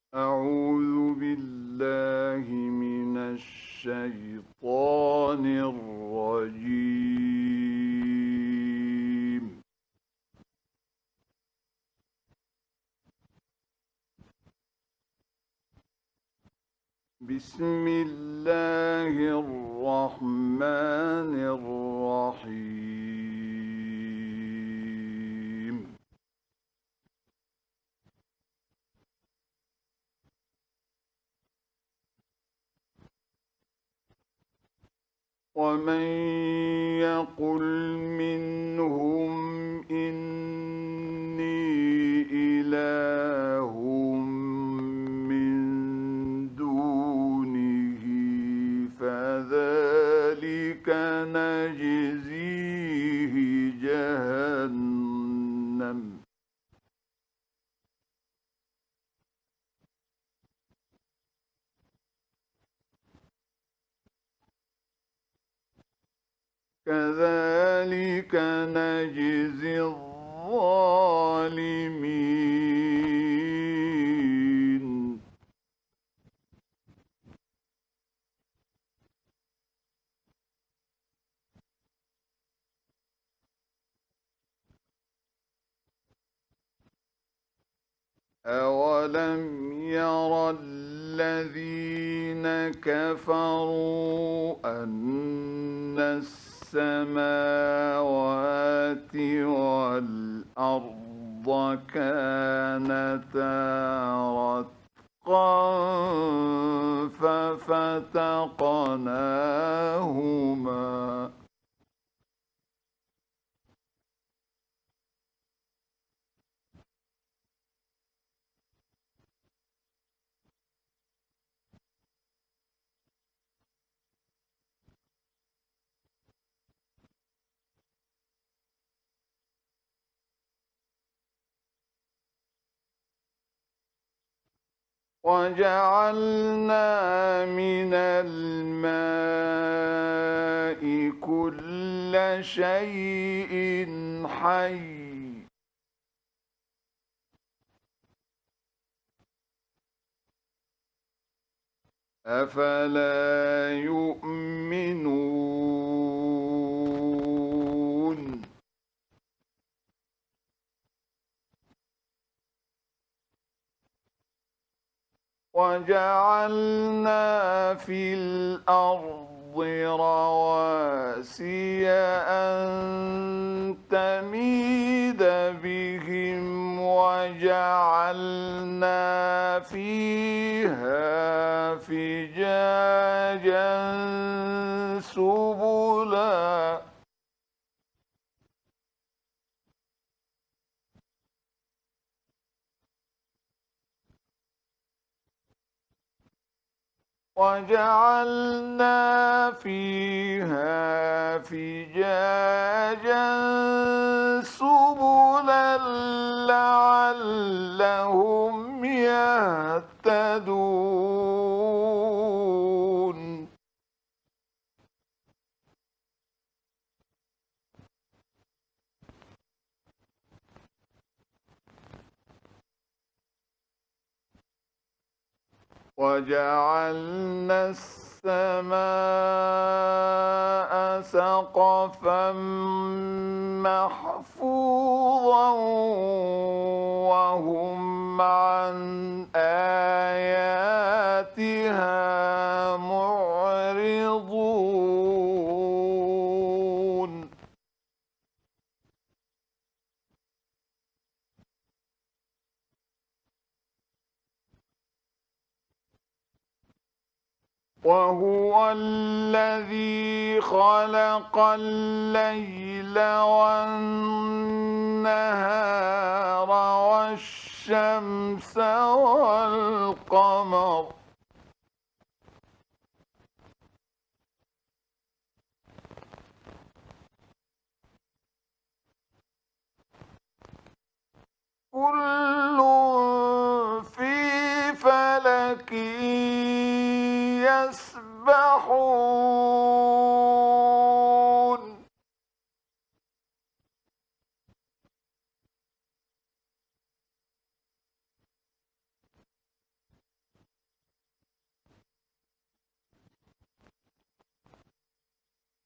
أعوذ بالله من الشيطان الرجيم. بسم الله الرحمن الرحيم. ومن يقل منهم إني إله من دونه فذلك نجزيه جهنم كذلك نجزي الظالمين. أولم ير الذين كفروا أن السماوات والأرض كانتا رتقا ففتقناهما وجعلنا من الماء كل شيء حي أفلا يؤمنون وجعلنا في الأرض رواسي أن تميد بهم وجعلنا فيها فجاجا سبلا وجعلنا فيها فجاجا سبلا لعلهم يهتدون وجعلنا السماء سقفا محفوظا وهم عن آياتها معرضون وهو الذي خلق الليل والنهار والشمس والقمر كل في فلك يسبحون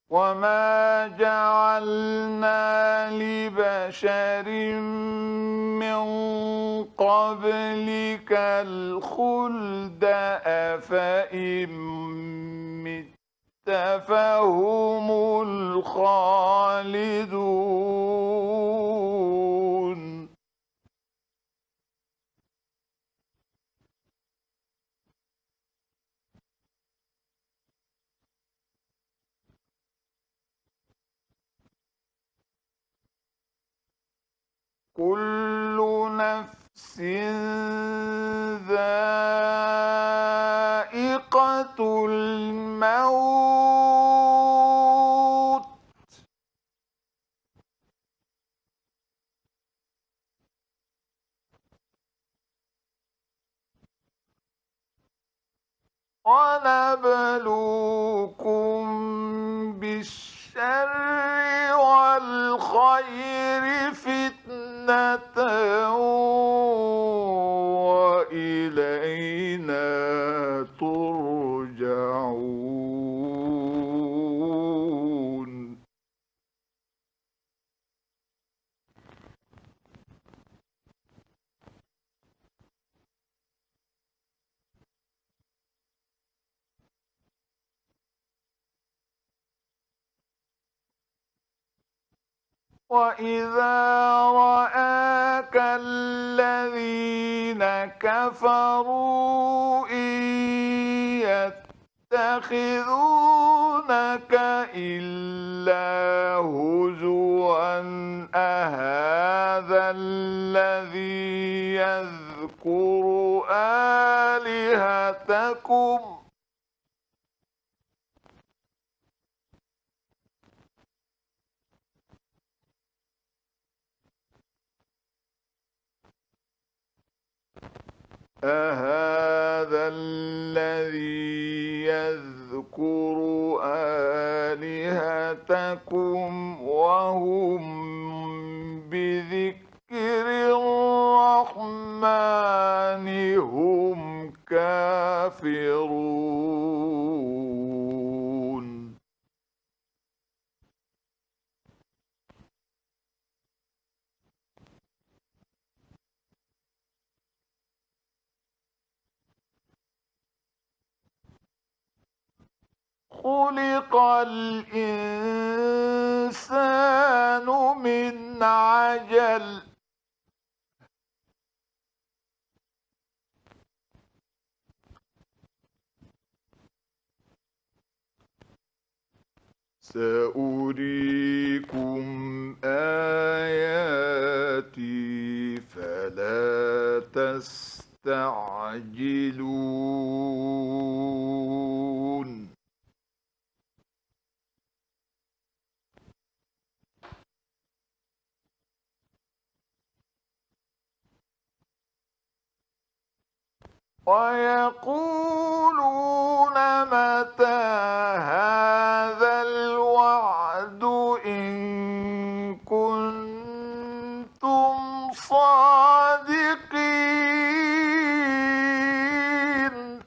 وما جعلنا لبشر من قبلك الخلد أفإن مت فهم الخالدون كل نفس ذائقة الموت ونبلوكم بالشر والخير فتنة وإلينا ترجعون وإذا رآك الذين كفروا إن يتخذونك إلا هزوا أهذا الذي يذكر آلهتكم أهذا الذي يذكر آلهتكم وهم بذكر الرحمن هم كافرون خلق الإنسان من عجل سأريكم آياتي فلا تستعجلون ويقولون متى هذا الوعد إن كنتم صادقين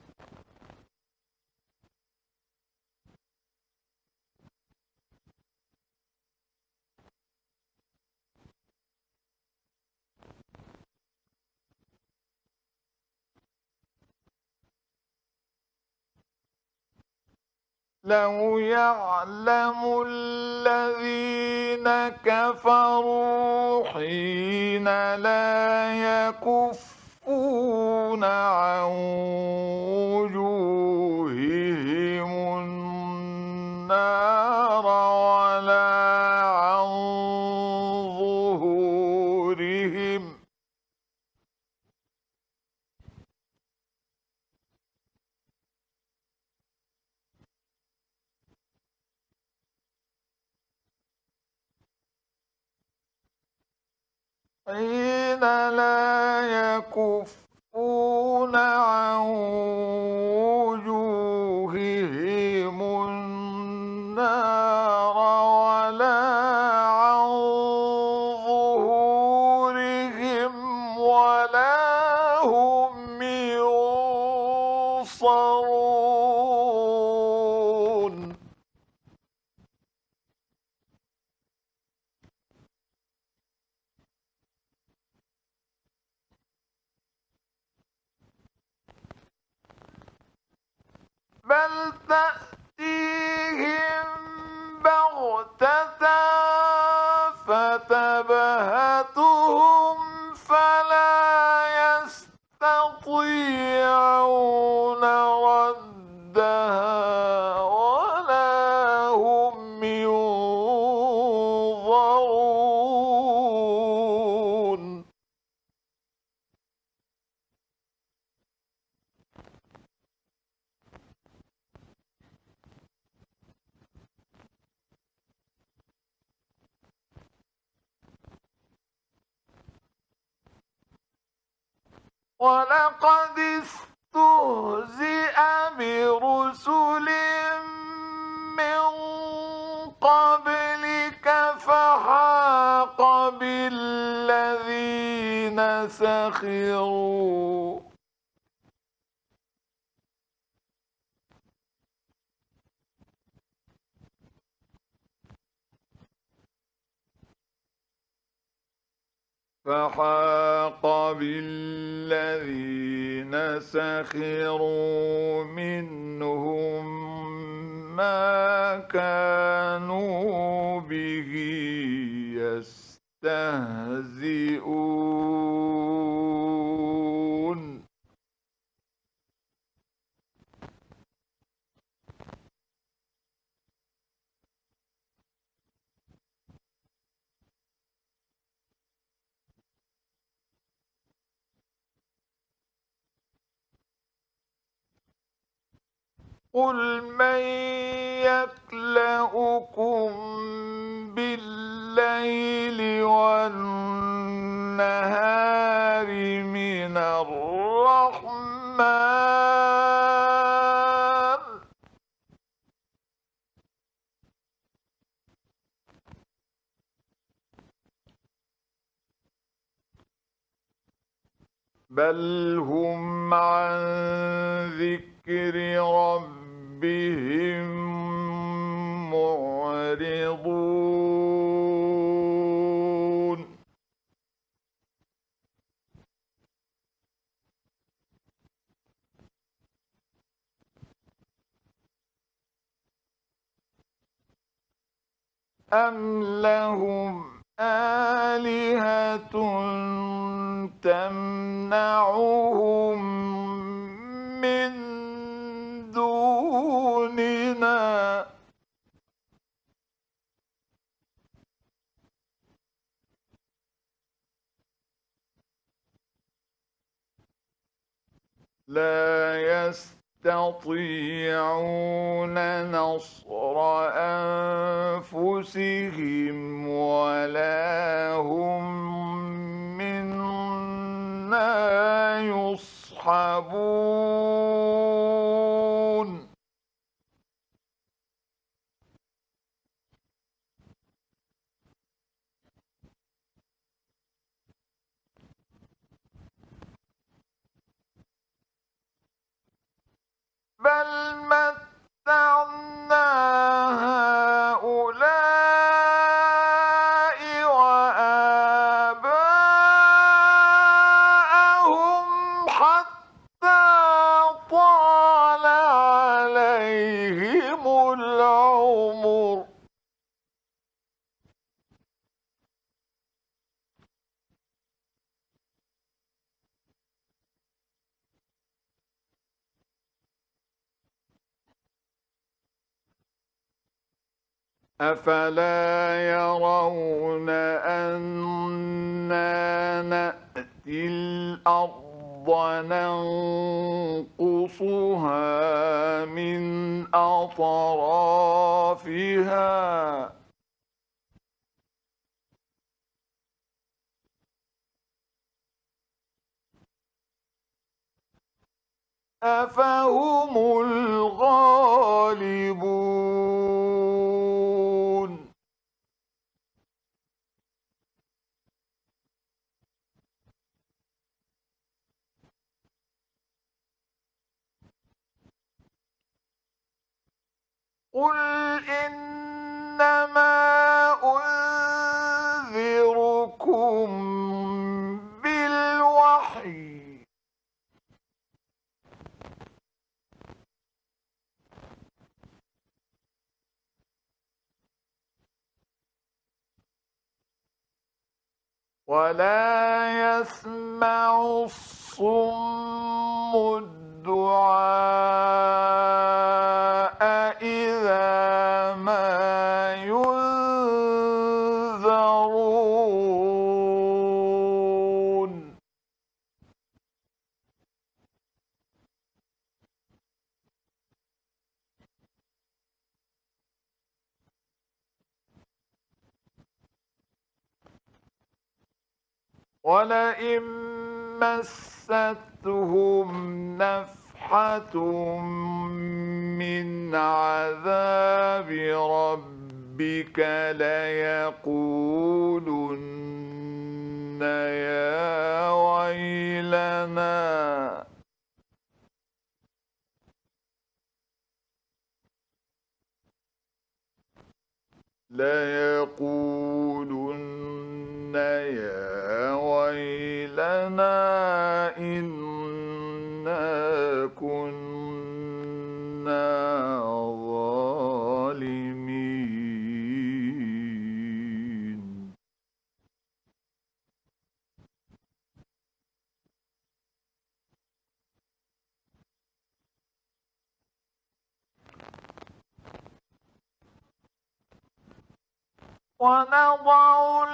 لو يعلم الذين كفروا حين لا يكفون عن وجوههم النار ولا عن ظهورهم حين لا يكفون عن وجوههم النار ولا عن ظهورهم ولا هم ينصرون بل تأتيهم بغتة فتبهتهم فلا يستطيعون ردها ولا هم ينظرون ولقد استهزئ برسل من قبلك فحاق بالذين سخروا منهم ما كانوا به يستهزئون قل من يكلؤكم بالليل والنهار من الرحمن بل هم عن ذكر ربهم معرضون أم لهم آلهة تمنعهم من دوننا لا يستطيعون نصر أنفسهم ولا هم منا يصحبون بل متعنا هؤلاء وآباءهم حتى طال عليهم العمر أفلا يرون أنا نأتي الأرض ننقصها من أطرافها أفهم الغالبون قل إنما أنذركم بالوحي ولا يسمع الصم الدعاء إذا ما ينذرون ولئن مستهم نفحة من عذاب ربك ليقولن يا ويلنا إنا كنا ظالمين ونضع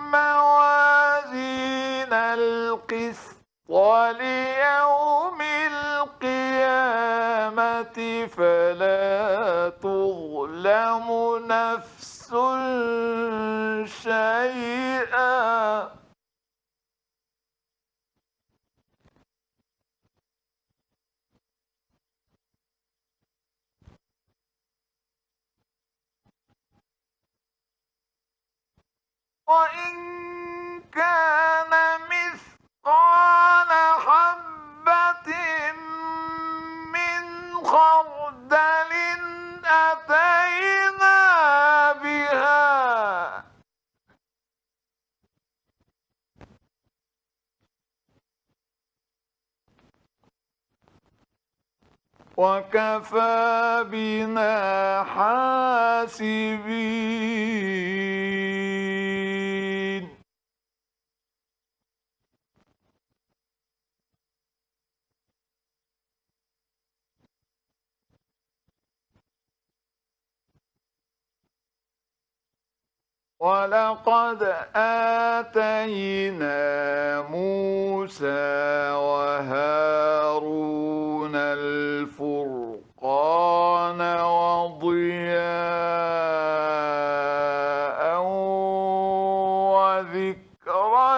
الموازين القسط وليوم القيامة فلا تظلم نفس شيئا وإن كان مثقال حبة من خردل أتينا بها وكفى بنا حاسبين ولقد آتينا موسى وهارون الفرقان وضياء وذكرا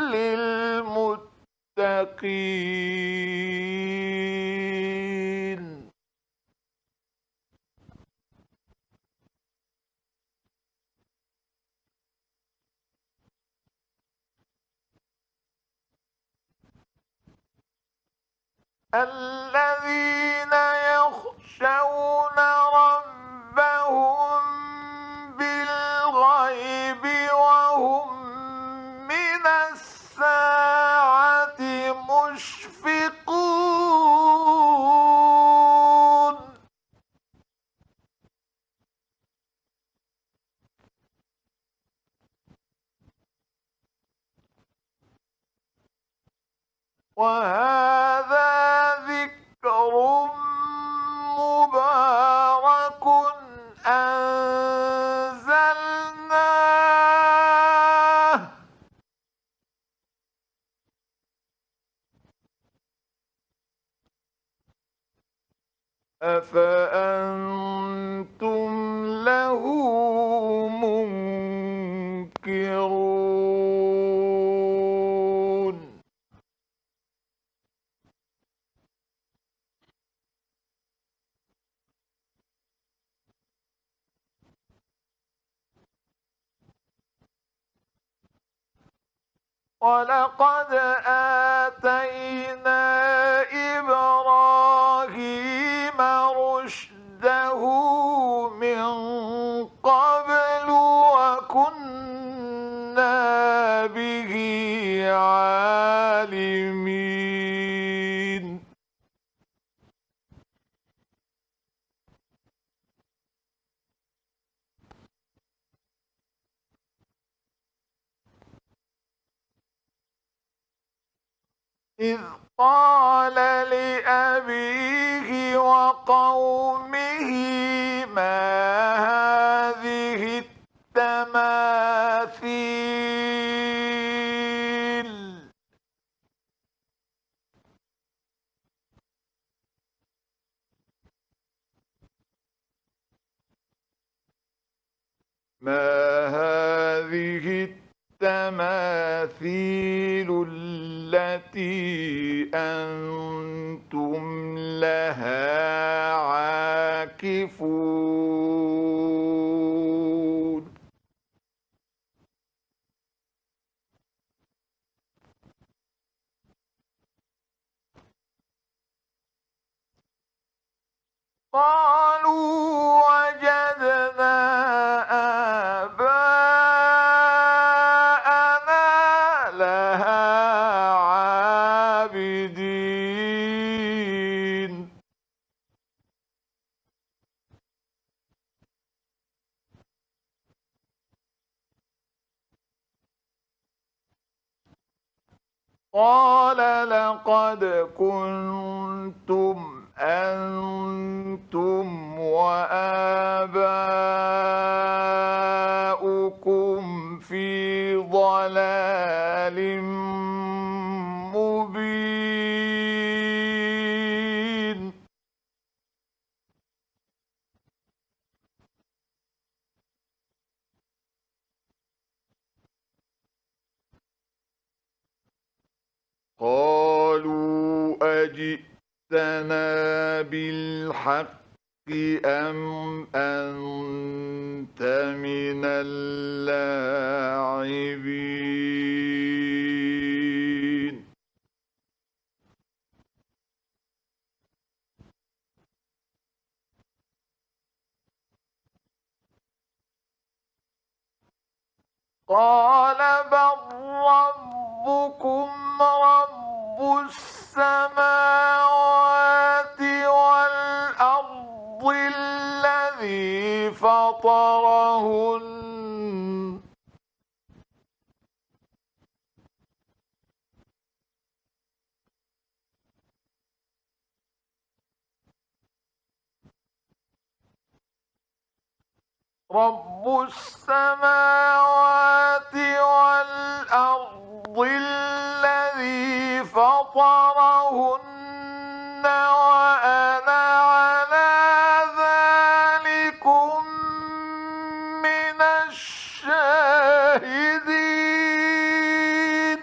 للمتقين الذين يخشون ربهم بالغيب وهم من الساعة مشفقون وهذا ذكر مبارك أنزلناه أفأنتم له منكرون ولقد آتينا إبراهيم رشده من قبل وكنا به عالمين إذ قال لأبيه وقومه ما هذه التماثيل التي أنتم لها عاكفون قالوا وجدنا آباءنا لها عابدين قال لقد كنتم أنتم وآباؤكم في ضلال مبين قالوا أجئتنا بالحق أم أنت من اللاعبين قال بل ربكم رب السماوات والأرض الذي فطرهن رب السماوات والأرض الذي فطرهن وأنا على ذلكم من الشاهدين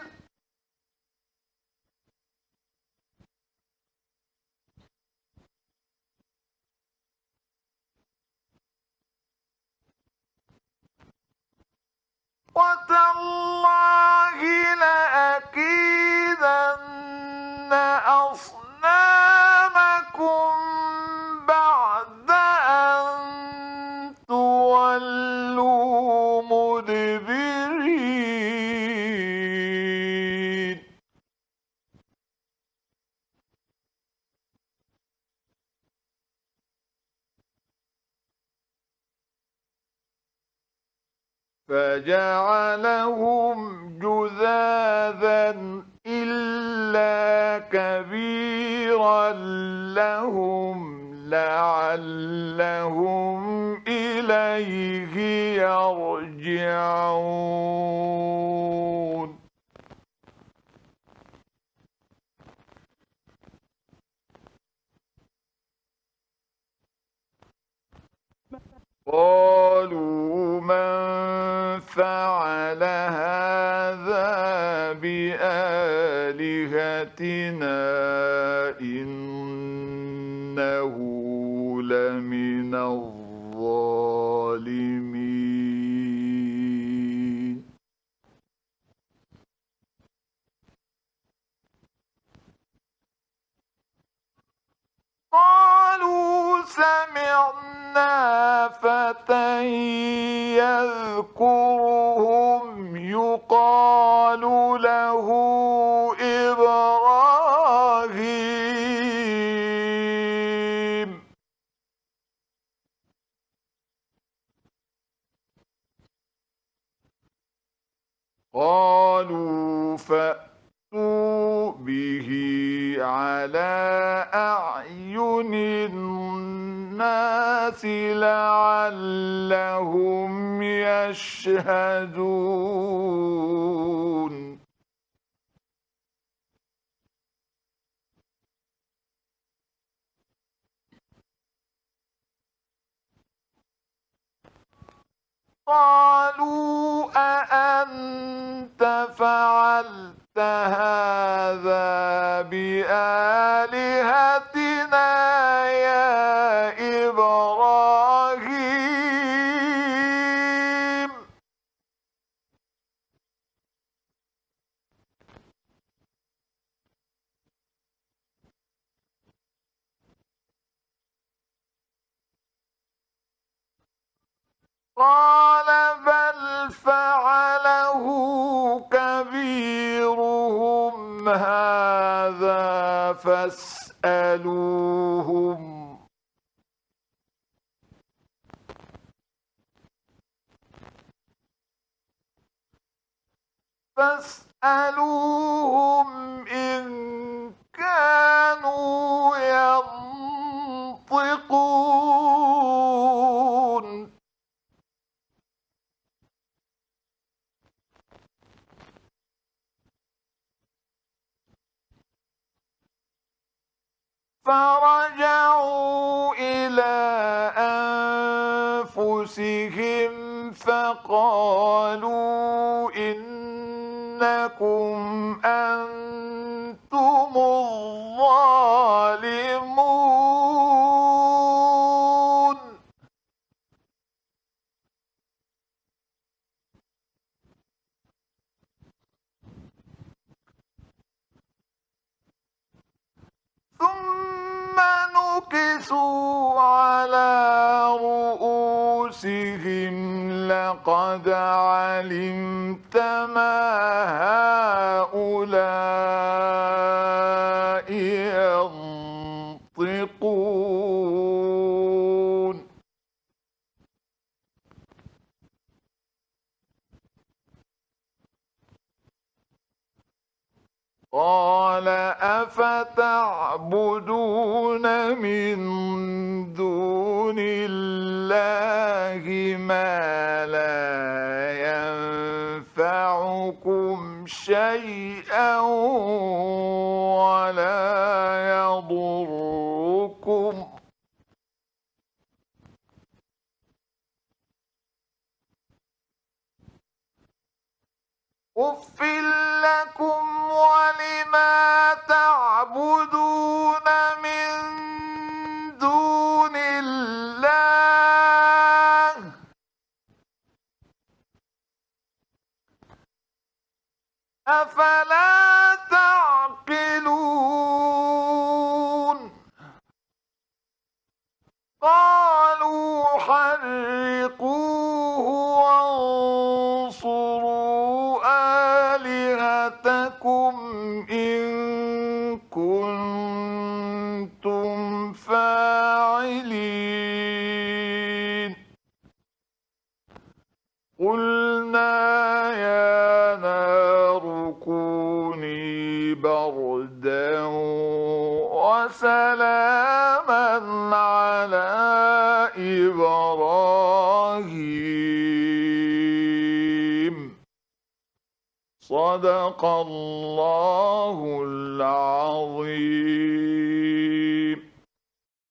وتالله لأكيدن أصنامكم بعد أن تولوا مدبرين فجعلهم جذاذا إلا كبيرا لهم لعلهم إليه يرجعون قالوا من فعل هذا بآلهتنا إنه لمن الظالمين قالوا سمعنا فتى يذكرهم يقال له إبراهيم قالوا فأتوا به أعين الناس لعلهم يشهدون قالوا أأنت فعلت هذا بآلهتنا يا إبراهيم قال بل فعله كبيرهم هذا فاسألوهم إن كانوا ينطقون فرجعوا إلى أنفسهم فقالوا إنكم أنتم الظالمون ثم نكسوا على رؤوسهم لقد علمت ما هؤلاء ينطقون قال أفتعبدون من دون الله ما لا ينفعكم شيئا ولا يضركم أُفٍّ لكم ولما تعبدون من دون الله أفلا تعقلون قالوا حرقوه وانصروا آلهتكم إن كنتم فاعلين قلنا يا نار كوني بردا وسلاما على إبراهيم صدق الله العظيم